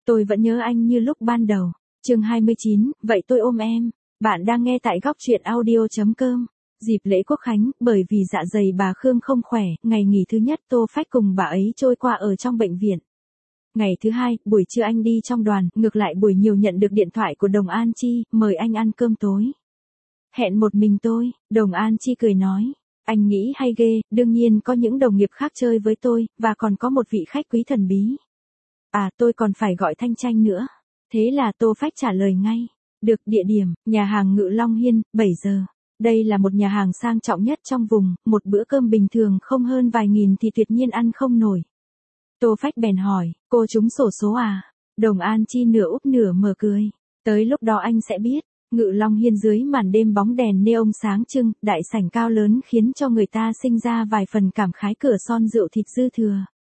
Tôi vẫn nhớ anh như lúc ban đầu. Chương 29, vậy tôi ôm em. Bạn đang nghe tại góc truyện audio.com. Dịp lễ Quốc Khánh, bởi vì dạ dày bà Khương không khỏe, ngày nghỉ thứ nhất Tô Phách cùng bà ấy trôi qua ở trong bệnh viện. Ngày thứ hai, buổi trưa anh đi trong đoàn, ngược lại buổi nhiều nhận được điện thoại của Đồng An Chi, mời anh ăn cơm tối. Hẹn một mình tôi, Đồng An Chi cười nói. Anh nghĩ hay ghê, đương nhiên có những đồng nghiệp khác chơi với tôi, và còn có một vị khách quý thần bí. À, tôi còn phải gọi Thanh Tranh nữa. Thế là Tô Phách trả lời ngay. Được, địa điểm, nhà hàng Ngự Long Hiên, 7 giờ. Đây là một nhà hàng sang trọng nhất trong vùng, một bữa cơm bình thường không hơn vài nghìn thì tuyệt nhiên ăn không nổi. Tô Phách bèn hỏi, cô trúng xổ số à? Đồng An Chi nửa úp nửa mở cười. Tới lúc đó anh sẽ biết. Ngự Long Hiên dưới màn đêm bóng đèn neon sáng trưng, đại sảnh cao lớn khiến cho người ta sinh ra vài phần cảm khái cửa son rượu thịt dư thừa.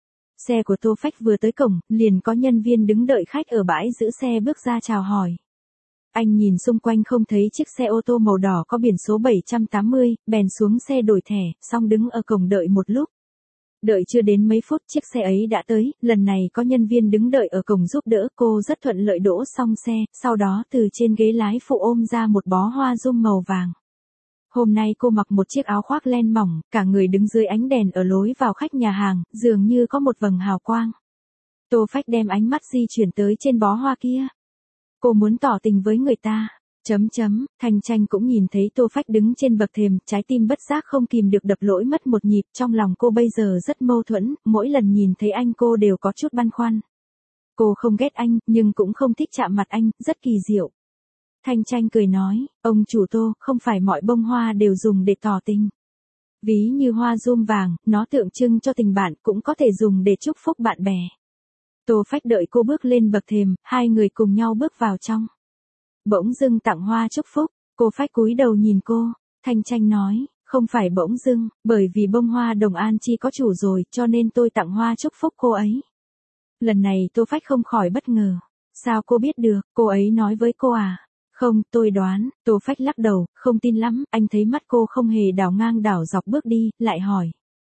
Xe của Tô Phách vừa tới cổng, liền có nhân viên đứng đợi khách ở bãi giữ xe bước ra chào hỏi. Anh nhìn xung quanh không thấy chiếc xe ô tô màu đỏ có biển số 780, bèn xuống xe đổi thẻ, xong đứng ở cổng đợi một lúc. Đợi chưa đến mấy phút chiếc xe ấy đã tới, lần này có nhân viên đứng đợi ở cổng giúp đỡ cô rất thuận lợi đỗ xong xe, sau đó từ trên ghế lái phụ ôm ra một bó hoa rum màu vàng. Hôm nay cô mặc một chiếc áo khoác len mỏng, cả người đứng dưới ánh đèn ở lối vào khách nhà hàng, dường như có một vầng hào quang. Tô Phách đem ánh mắt di chuyển tới trên bó hoa kia. Cô muốn tỏ tình với người ta. Thanh Tranh cũng nhìn thấy Tô Phách đứng trên bậc thềm, trái tim bất giác không kìm được đập lỗi mất một nhịp, trong lòng cô bây giờ rất mâu thuẫn, mỗi lần nhìn thấy anh cô đều có chút băn khoăn. Cô không ghét anh, nhưng cũng không thích chạm mặt anh, rất kỳ diệu. Thanh Tranh cười nói, ông chủ Tô, không phải mọi bông hoa đều dùng để tỏ tình. Ví như hoa rum vàng, nó tượng trưng cho tình bạn, cũng có thể dùng để chúc phúc bạn bè. Tô Phách đợi cô bước lên bậc thềm, hai người cùng nhau bước vào trong. Bỗng dưng tặng hoa chúc phúc, cô Phách cúi đầu nhìn cô, Thanh Tranh nói, không phải bỗng dưng, bởi vì bông hoa Đồng An Chi có chủ rồi, cho nên tôi tặng hoa chúc phúc cô ấy. Lần này Tô Phách không khỏi bất ngờ, sao cô biết được, cô ấy nói với cô à? Không, tôi đoán. Tô Phách lắc đầu, không tin lắm, anh thấy mắt cô không hề đảo ngang đảo dọc bước đi, lại hỏi.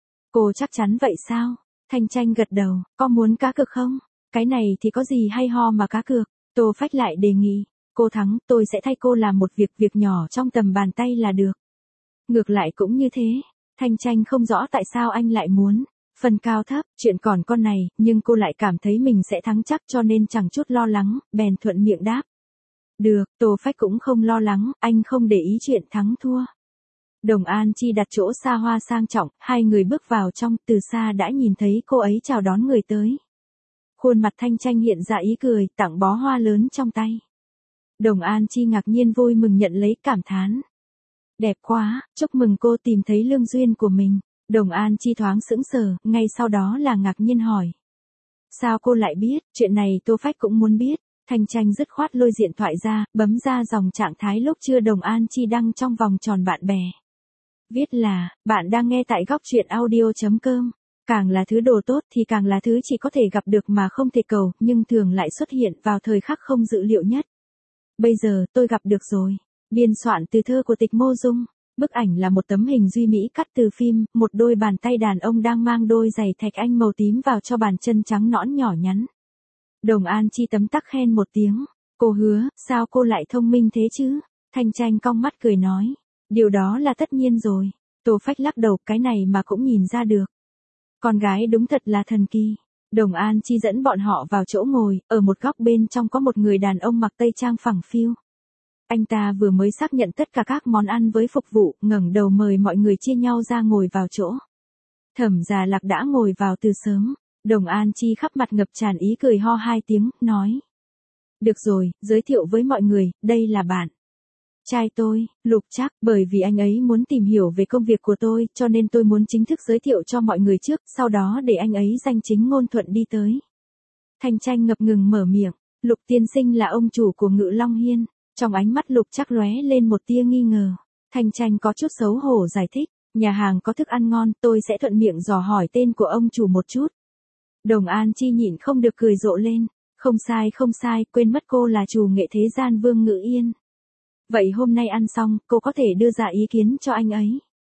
Cô chắc chắn vậy sao? Thanh Tranh gật đầu, có muốn cá cược không? Cái này thì có gì hay ho mà cá cược? Tô Phách lại đề nghị, cô thắng, tôi sẽ thay cô làm một việc nhỏ trong tầm bàn tay là được. Ngược lại cũng như thế. Thanh Tranh không rõ tại sao anh lại muốn. Phần cao thấp, chuyện còn con này, nhưng cô lại cảm thấy mình sẽ thắng chắc cho nên chẳng chút lo lắng, bèn thuận miệng đáp. Được, Tô Phách cũng không lo lắng, anh không để ý chuyện thắng thua. Đồng An Chi đặt chỗ xa hoa sang trọng, hai người bước vào trong, từ xa đã nhìn thấy cô ấy chào đón người tới. Khuôn mặt Thanh Tranh hiện ra ý cười, tặng bó hoa lớn trong tay. Đồng An Chi ngạc nhiên vui mừng nhận lấy, cảm thán. Đẹp quá, chúc mừng cô tìm thấy lương duyên của mình. Đồng An Chi thoáng sững sờ, ngay sau đó là ngạc nhiên hỏi. Sao cô lại biết, chuyện này Tô Phách cũng muốn biết. Thanh Tranh dứt khoát lôi điện thoại ra, bấm ra dòng trạng thái lúc chưa Đồng An Chi đăng trong vòng tròn bạn bè. Viết là, bạn đang nghe tại góc truyện audio.com. Càng là thứ đồ tốt thì càng là thứ chỉ có thể gặp được mà không thể cầu, nhưng thường lại xuất hiện vào thời khắc không dự liệu nhất. Bây giờ, tôi gặp được rồi. Biên soạn từ thơ của Tịch Mô Dung. Bức ảnh là một tấm hình duy mỹ cắt từ phim, một đôi bàn tay đàn ông đang mang đôi giày thạch anh màu tím vào cho bàn chân trắng nõn nhỏ nhắn. Đồng An Chi tấm tắc khen một tiếng. Cô hứa, sao cô lại thông minh thế chứ? Thanh Tranh cong mắt cười nói. Điều đó là tất nhiên rồi. Tô Phách lắc đầu, cái này mà cũng nhìn ra được. Con gái đúng thật là thần kỳ. Đồng An Chi dẫn bọn họ vào chỗ ngồi, ở một góc bên trong có một người đàn ông mặc tây trang phẳng phiu. Anh ta vừa mới xác nhận tất cả các món ăn với phục vụ, ngẩng đầu mời mọi người chia nhau ra ngồi vào chỗ. Thẩm Già Lạc đã ngồi vào từ sớm. Đồng An Chi khắp mặt ngập tràn ý cười ho hai tiếng, nói. Được rồi, giới thiệu với mọi người, đây là bạn trai tôi, Lục Trác, bởi vì anh ấy muốn tìm hiểu về công việc của tôi, cho nên tôi muốn chính thức giới thiệu cho mọi người trước, sau đó để anh ấy danh chính ngôn thuận đi tới. Thanh Tranh ngập ngừng mở miệng, Lục tiên sinh là ông chủ của Ngự Long Hiên. Trong ánh mắt Lục Trác lóe lên một tia nghi ngờ. Thanh Tranh có chút xấu hổ giải thích, nhà hàng có thức ăn ngon, tôi sẽ thuận miệng dò hỏi tên của ông chủ một chút. Đồng An Chi nhịn không được cười rộ lên, không sai, quên mất cô là chủ nghệ thế gian Vương Ngự Yên. Vậy hôm nay ăn xong, cô có thể đưa ra ý kiến cho anh ấy.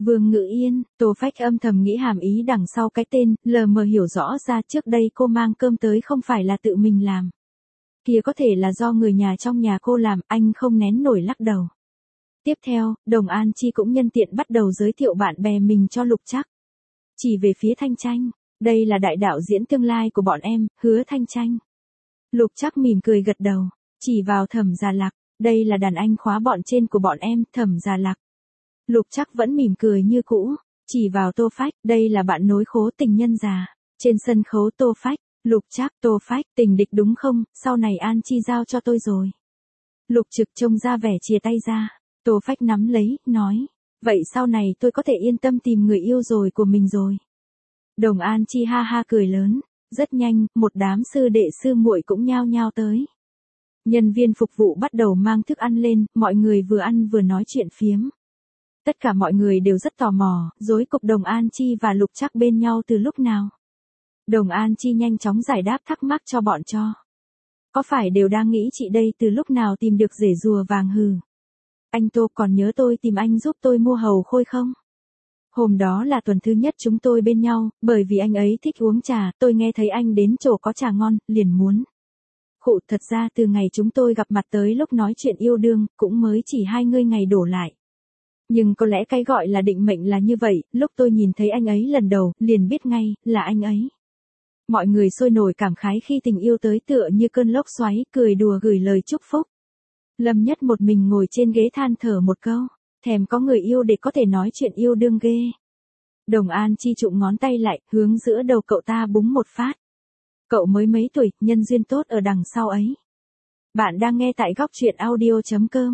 Vương Ngữ Yên, Tô Phách âm thầm nghĩ hàm ý đằng sau cái tên, lờ mờ hiểu rõ ra trước đây cô mang cơm tới không phải là tự mình làm. Kia có thể là do người nhà trong nhà cô làm, anh không nén nổi lắc đầu. Tiếp theo, Đồng An Chi cũng nhân tiện bắt đầu giới thiệu bạn bè mình cho Lục Trắc. Chỉ về phía Thanh Tranh, đây là đại đạo diễn tương lai của bọn em, Hứa Thanh Tranh. Lục Trắc mỉm cười gật đầu, chỉ vào Thẩm Gia Lạc, đây là đàn anh khóa bọn trên của bọn em, Thẩm Gia Lạc. Lục Trắc vẫn mỉm cười như cũ, chỉ vào Tô Phách, đây là bạn nối khố tình nhân già. Trên sân khấu Tô Phách, Lục Trắc, Tô Phách, tình địch đúng không, sau này An Chi giao cho tôi rồi. Lục Trực trông ra vẻ chia tay ra, Tô Phách nắm lấy, nói, vậy sau này tôi có thể yên tâm tìm người yêu rồi của mình rồi. Đồng An Chi ha ha cười lớn, rất nhanh, một đám sư đệ sư muội cũng nhao nhao tới. Nhân viên phục vụ bắt đầu mang thức ăn lên, mọi người vừa ăn vừa nói chuyện phiếm. Tất cả mọi người đều rất tò mò, rối cục Đồng An Chi và Lục Trắc bên nhau từ lúc nào. Đồng An Chi nhanh chóng giải đáp thắc mắc cho bọn cho. Có phải đều đang nghĩ chị đây từ lúc nào tìm được rể rùa vàng hừ. Anh Tô còn nhớ tôi tìm anh giúp tôi mua hầu khôi không? Hôm đó là tuần thứ nhất chúng tôi bên nhau, bởi vì anh ấy thích uống trà, tôi nghe thấy anh đến chỗ có trà ngon, liền muốn. Khụ thật ra từ ngày chúng tôi gặp mặt tới lúc nói chuyện yêu đương, cũng mới chỉ 20 ngày đổ lại. Nhưng có lẽ cái gọi là định mệnh là như vậy, lúc tôi nhìn thấy anh ấy lần đầu, liền biết ngay, là anh ấy. Mọi người sôi nổi cảm khái khi tình yêu tới tựa như cơn lốc xoáy, cười đùa gửi lời chúc phúc. Lâm Nhất một mình ngồi trên ghế than thở một câu, thèm có người yêu để có thể nói chuyện yêu đương ghê. Đồng An Chi trụm ngón tay lại, hướng giữa đầu cậu ta búng một phát. Cậu mới mấy tuổi, nhân duyên tốt ở đằng sau ấy. Bạn đang nghe tại góc truyện audio.com.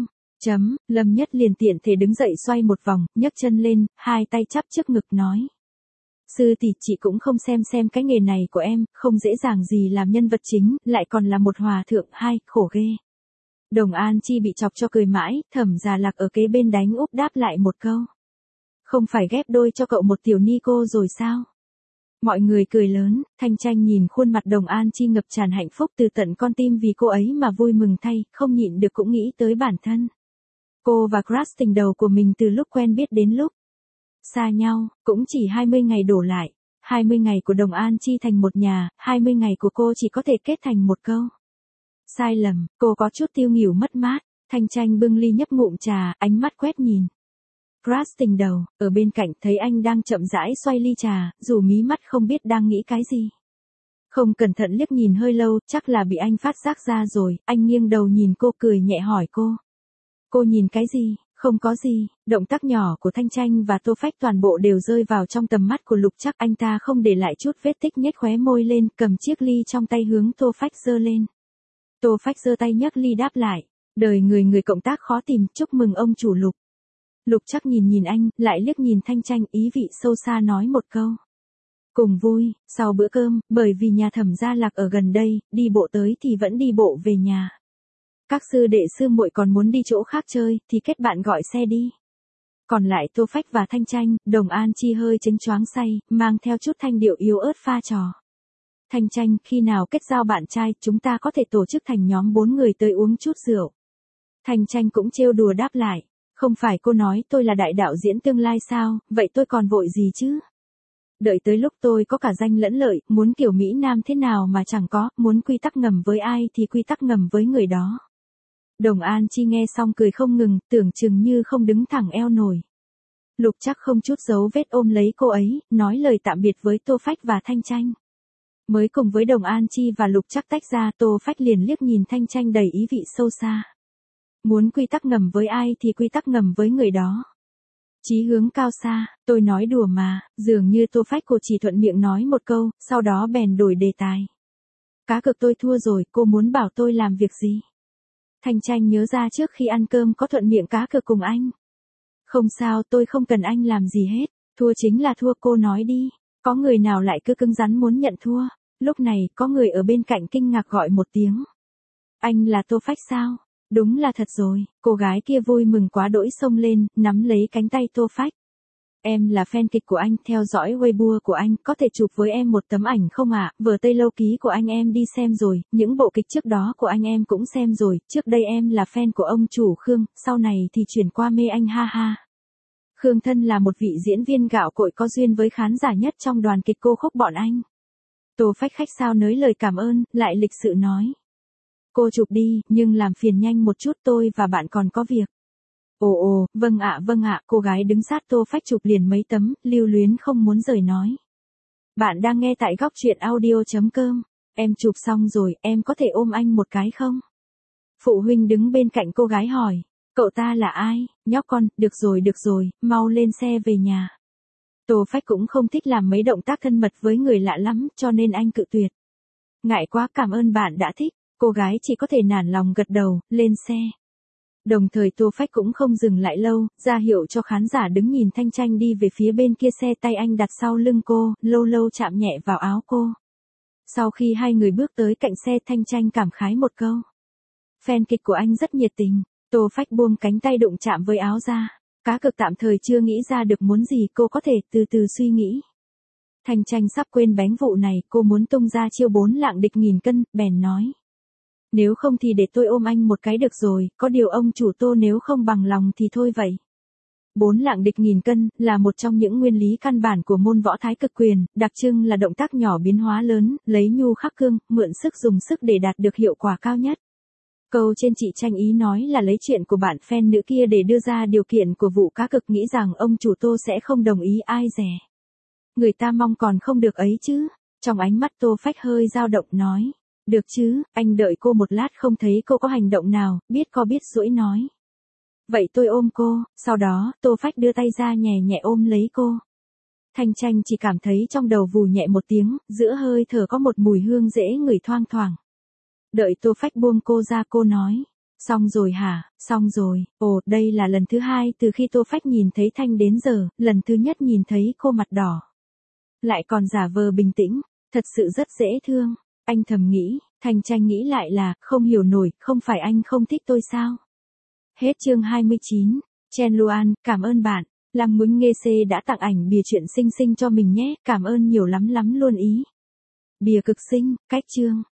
Lâm Nhất liền tiện thể đứng dậy xoay một vòng, nhấc chân lên, hai tay chắp trước ngực nói. Sư tỷ chị cũng không xem cái nghề này của em, không dễ dàng gì làm nhân vật chính, lại còn là một hòa thượng, hai, khổ ghê. Đồng An Chi bị chọc cho cười mãi, Thẩm Gia Lạc ở kế bên đánh úp đáp lại một câu. Không phải ghép đôi cho cậu một tiểu ni cô rồi sao? Mọi người cười lớn, Thanh Tranh nhìn khuôn mặt Đồng An Chi ngập tràn hạnh phúc từ tận con tim vì cô ấy mà vui mừng thay, không nhịn được cũng nghĩ tới bản thân. Cô và crush tình đầu của mình từ lúc quen biết đến lúc xa nhau, cũng chỉ 20 ngày đổ lại. 20 ngày của Đồng An Chi thành một nhà, 20 ngày của cô chỉ có thể kết thành một câu. Sai lầm, cô có chút tiêu nghỉu mất mát, Thanh Tranh bưng ly nhấp ngụm trà, ánh mắt quét nhìn. Crush tình đầu, ở bên cạnh thấy anh đang chậm rãi xoay ly trà, dù mí mắt không biết đang nghĩ cái gì. Không cẩn thận liếc nhìn hơi lâu, chắc là bị anh phát giác ra rồi, anh nghiêng đầu nhìn cô cười nhẹ hỏi cô. Cô nhìn cái gì? Không có gì, động tác nhỏ của Thanh Tranh và Tô Phách toàn bộ đều rơi vào trong tầm mắt của Lục Trắc, anh ta không để lại chút vết tích nhếch khóe môi lên, cầm chiếc ly trong tay hướng Tô Phách giơ lên. Tô Phách giơ tay nhấc ly đáp lại, đời người cộng tác khó tìm, chúc mừng ông chủ Lục. Lục Trắc nhìn anh, lại liếc nhìn Thanh Tranh, ý vị sâu xa nói một câu. Cùng vui, sau bữa cơm, bởi vì nhà Thẩm Gia Lạc ở gần đây, đi bộ tới thì vẫn đi bộ về nhà. Các sư đệ sư muội còn muốn đi chỗ khác chơi, thì kết bạn gọi xe đi. Còn lại Tô Phách và Thanh Tranh, Đồng An Chi hơi chênh choáng say, mang theo chút thanh điệu yếu ớt pha trò. Thanh Tranh, khi nào kết giao bạn trai, chúng ta có thể tổ chức thành nhóm 4 người tới uống chút rượu. Thanh Tranh cũng trêu đùa đáp lại, không phải cô nói tôi là đại đạo diễn tương lai sao, vậy tôi còn vội gì chứ? Đợi tới lúc tôi có cả danh lẫn lợi, muốn kiểu Mỹ Nam thế nào mà chẳng có, muốn quy tắc ngầm với ai thì quy tắc ngầm với người đó. Đồng An Chi nghe xong cười không ngừng, tưởng chừng như không đứng thẳng eo nổi. Lục Trắc không chút dấu vết ôm lấy cô ấy, nói lời tạm biệt với Tô Phách và Thanh Tranh. Mới cùng với Đồng An Chi và Lục Trắc tách ra, Tô Phách liền liếc nhìn Thanh Tranh đầy ý vị sâu xa. Muốn quy tắc ngầm với ai thì quy tắc ngầm với người đó. Chí hướng cao xa, tôi nói đùa mà, dường như Tô Phách cô chỉ thuận miệng nói một câu, sau đó bèn đổi đề tài. Cá cược tôi thua rồi, cô muốn bảo tôi làm việc gì? Thanh Tranh nhớ ra trước khi ăn cơm có thuận miệng cá cược cùng anh. Không sao, tôi không cần anh làm gì hết, thua chính là thua, cô nói đi. Có người nào lại cứ cứng rắn muốn nhận thua? Lúc này, có người ở bên cạnh kinh ngạc gọi một tiếng. Anh là Tô Phách sao? Đúng là thật rồi, cô gái kia vui mừng quá đỗi xông lên, nắm lấy cánh tay Tô Phách. Em là fan kịch của anh, theo dõi Weibo của anh, có thể chụp với em một tấm ảnh không ạ? Vở Tây Lâu Ký của anh em đi xem rồi, những bộ kịch trước đó của anh em cũng xem rồi, trước đây em là fan của ông chủ Khương, sau này thì chuyển qua mê anh ha ha. Khương Thân là một vị diễn viên gạo cội có duyên với khán giả nhất trong đoàn kịch cô khúc bọn anh. Tô Phách khách sáo nới lời cảm ơn, lại lịch sự nói. Cô chụp đi, nhưng làm phiền nhanh một chút, tôi và bạn còn có việc. Ồ, vâng ạ, cô gái đứng sát Tô Phách chụp liền mấy tấm, lưu luyến không muốn rời nói. Bạn đang nghe tại góc truyện audio.com. Em chụp xong rồi, em có thể ôm anh một cái không? Phụ huynh đứng bên cạnh cô gái hỏi. Cậu ta là ai? Nhóc con, được rồi, mau lên xe về nhà. Tô Phách cũng không thích làm mấy động tác thân mật với người lạ lắm, cho nên anh cự tuyệt. Ngại quá, cảm ơn bạn đã thích. Cô gái chỉ có thể nản lòng gật đầu, lên xe. Đồng thời Tô Phách cũng không dừng lại lâu, ra hiệu cho khán giả đứng nhìn Thanh Tranh đi về phía bên kia xe, tay anh đặt sau lưng cô, lâu lâu chạm nhẹ vào áo cô. Sau khi hai người bước tới cạnh xe, Thanh Tranh cảm khái một câu. Fan kịch của anh rất nhiệt tình. Tô Phách buông cánh tay đụng chạm với áo ra. Cá cực tạm thời chưa nghĩ ra được muốn gì, cô có thể từ từ suy nghĩ. Thanh Tranh sắp quên bánh vụ này, cô muốn tung ra chiêu 4 lạng địch nghìn cân, bèn nói. Nếu không thì để tôi ôm anh một cái được rồi, có điều ông chủ Tô nếu không bằng lòng thì thôi vậy. 4 lạng địch nghìn cân là một trong những nguyên lý căn bản của môn võ thái cực quyền, đặc trưng là động tác nhỏ biến hóa lớn, lấy nhu khắc cương, mượn sức dùng sức để đạt được hiệu quả cao nhất. Câu trên chị Tranh ý nói là lấy chuyện của bạn fan nữ kia để đưa ra điều kiện của vụ cá cực, nghĩ rằng ông chủ Tô sẽ không đồng ý, ai dè. Người ta mong còn không được ấy chứ. Trong ánh mắt Tô Phách hơi dao động nói. Được chứ, anh đợi cô một lát, không thấy cô có hành động nào, biết co biết duỗi nói. Vậy tôi ôm cô, sau đó, Tô Phách đưa tay ra nhẹ nhẹ ôm lấy cô. Thanh Tranh chỉ cảm thấy trong đầu vù nhẹ một tiếng, giữa hơi thở có một mùi hương dễ ngửi thoang thoảng. Đợi Tô Phách buông cô ra, cô nói. Xong rồi hả, xong rồi. Ồ, đây là lần thứ 2 từ khi Tô Phách nhìn thấy Thanh đến giờ, lần thứ nhất nhìn thấy cô mặt đỏ. Lại còn giả vờ bình tĩnh, thật sự rất dễ thương. Anh thầm nghĩ, Thanh Tranh nghĩ lại là, không hiểu nổi, không phải anh không thích tôi sao? Hết chương 29. Chen Luan, cảm ơn bạn. Lam Muốn Nghê Xê đã tặng ảnh bìa truyện xinh xinh cho mình nhé, cảm ơn nhiều lắm luôn ý. Bìa cực xinh, cách chương.